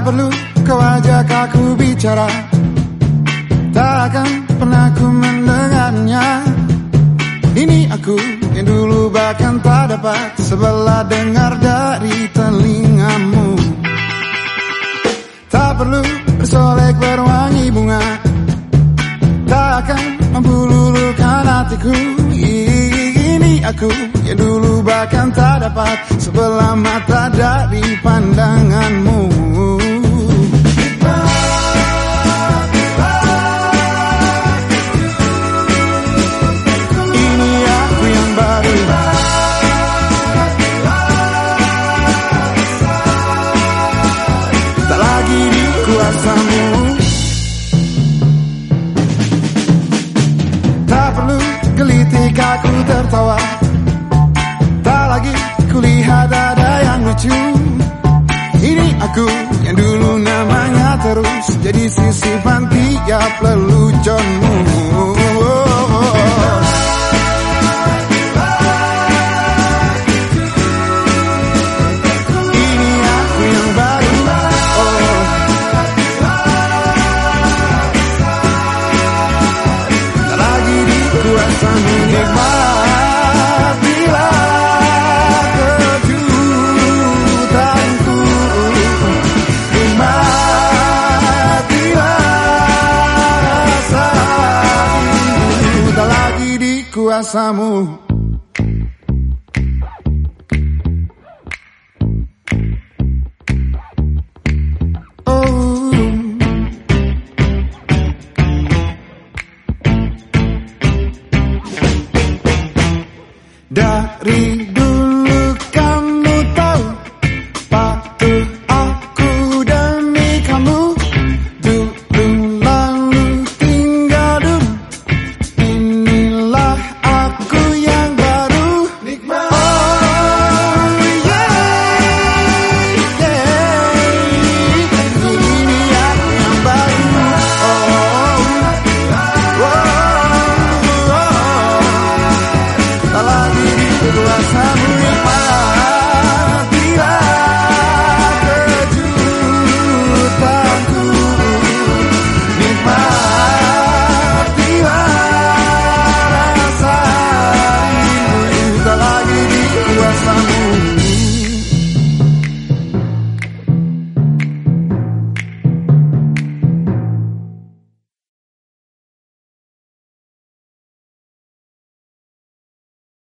perlu kau ajak aku bicara, tak akan pernah ku mendengarnya. Ini aku yang dulu bahkan tak dapat sebelah dengar dari telingamu. Tak perlu bersolek berwangi bunga, tak akan mampu luluhkan hatiku. Ini aku yang dulu bahkan tak dapat sebelah mata dari pandanganmu. Ini aku yang baru, tak lagi di kuasamu. Tak perlu gelitik aku tertawa, tak lagi kulihat ada yang lucu. Ini aku yang dulu namanya terus jadi sisipan tiap leluconmu. Ini aku yang baru, tak lagi di kuasamu. Nikmatilah kejutanku, nikmatilah rasaku, tak lagi di kuasamu.